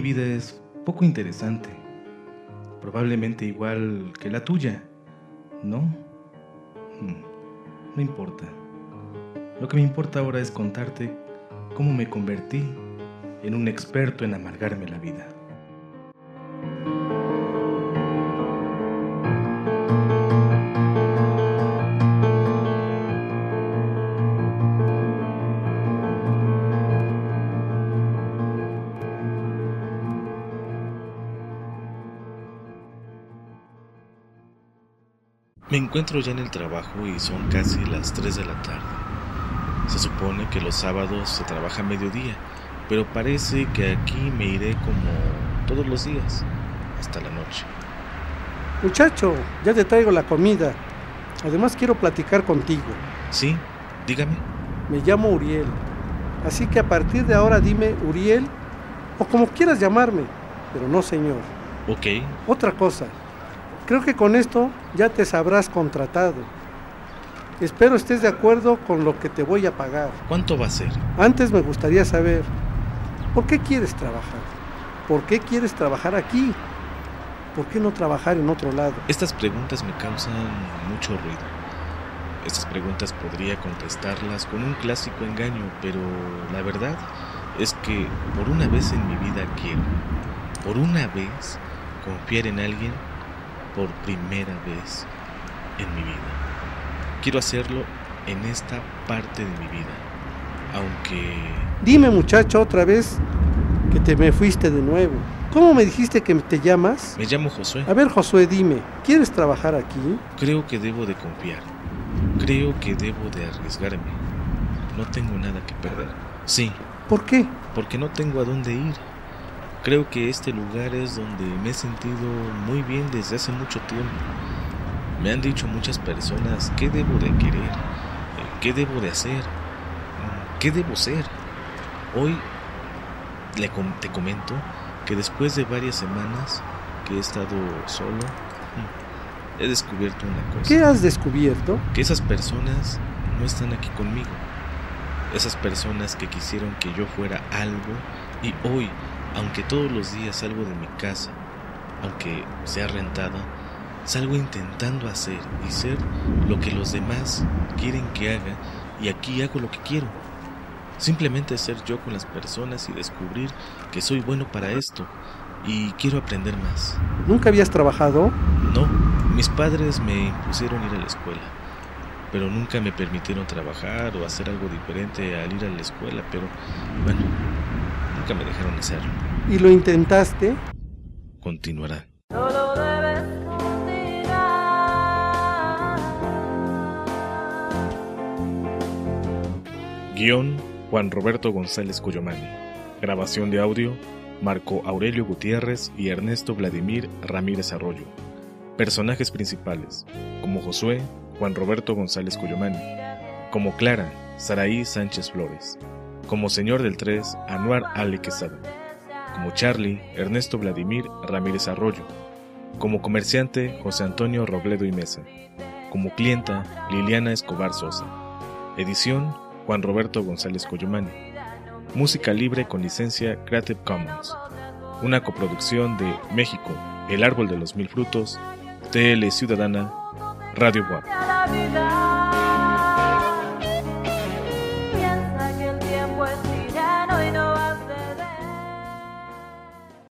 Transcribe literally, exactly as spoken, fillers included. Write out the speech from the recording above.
vida es poco interesante, probablemente igual que la tuya, ¿no? Hmm, no importa. Lo que me importa ahora es contarte cómo me convertí en un experto en amargarme la vida. Me encuentro ya en el trabajo y son casi las tres de la tarde. Se supone que los sábados se trabaja a mediodía, pero parece que aquí me iré como todos los días, hasta la noche. Muchacho, ya te traigo la comida. Además quiero platicar contigo. Sí, dígame. Me llamo Uriel, así que a partir de ahora dime Uriel o como quieras llamarme, pero no señor. Ok. Otra cosa, creo que con esto ya te sabrás contratado. Espero estés de acuerdo con lo que te voy a pagar. ¿Cuánto va a ser? Antes me gustaría saber, ¿por qué quieres trabajar? ¿Por qué quieres trabajar aquí? ¿Por qué no trabajar en otro lado? Estas preguntas me causan mucho ruido. Estas preguntas podría contestarlas con un clásico engaño, pero la verdad es que por una vez en mi vida quiero, por una vez, confiar en alguien por primera vez en mi vida. Quiero hacerlo en esta parte de mi vida, aunque... Dime, muchacho, otra vez que te me fuiste de nuevo. ¿Cómo me dijiste que te llamas? Me llamo Josué. A ver, Josué, dime, ¿quieres trabajar aquí? Creo que debo de confiar. Creo que debo de arriesgarme. No tengo nada que perder. Sí. ¿Por qué? Porque no tengo a dónde ir. Creo que este lugar es donde me he sentido muy bien desde hace mucho tiempo. Me han dicho muchas personas qué debo de querer, qué debo de hacer, qué debo ser. Hoy le com- te comento que después de varias semanas que he estado solo, he descubierto una cosa. ¿Qué has descubierto? Que esas personas no están aquí conmigo. Esas personas que quisieron que yo fuera algo y hoy, aunque todos los días salgo de mi casa, aunque sea rentada, salgo intentando hacer y ser lo que los demás quieren que haga y aquí hago lo que quiero. Simplemente ser yo con las personas y descubrir que soy bueno para esto y quiero aprender más. ¿Nunca habías trabajado? No, mis padres me impusieron ir a la escuela, pero nunca me permitieron trabajar o hacer algo diferente al ir a la escuela, pero bueno, nunca me dejaron hacerlo. ¿Y lo intentaste? Continuará. Guión, Juan Roberto González Cuyomani. Grabación de audio, Marco Aurelio Gutiérrez y Ernesto Vladimir Ramírez Arroyo. Personajes principales, como Josué, Juan Roberto González Cuyomani. Como Clara, Saraí Sánchez Flores. Como Señor del tres, Anuar Ale Quesada. Como Charlie, Ernesto Vladimir Ramírez Arroyo. Como comerciante, José Antonio Robledo y Mesa. Como clienta, Liliana Escobar Sosa. Edición, Juan Roberto González Cuyomani. Música libre con licencia Creative Commons. Una coproducción de México, El Árbol de los Mil Frutos, T L Ciudadana, Radio Guap.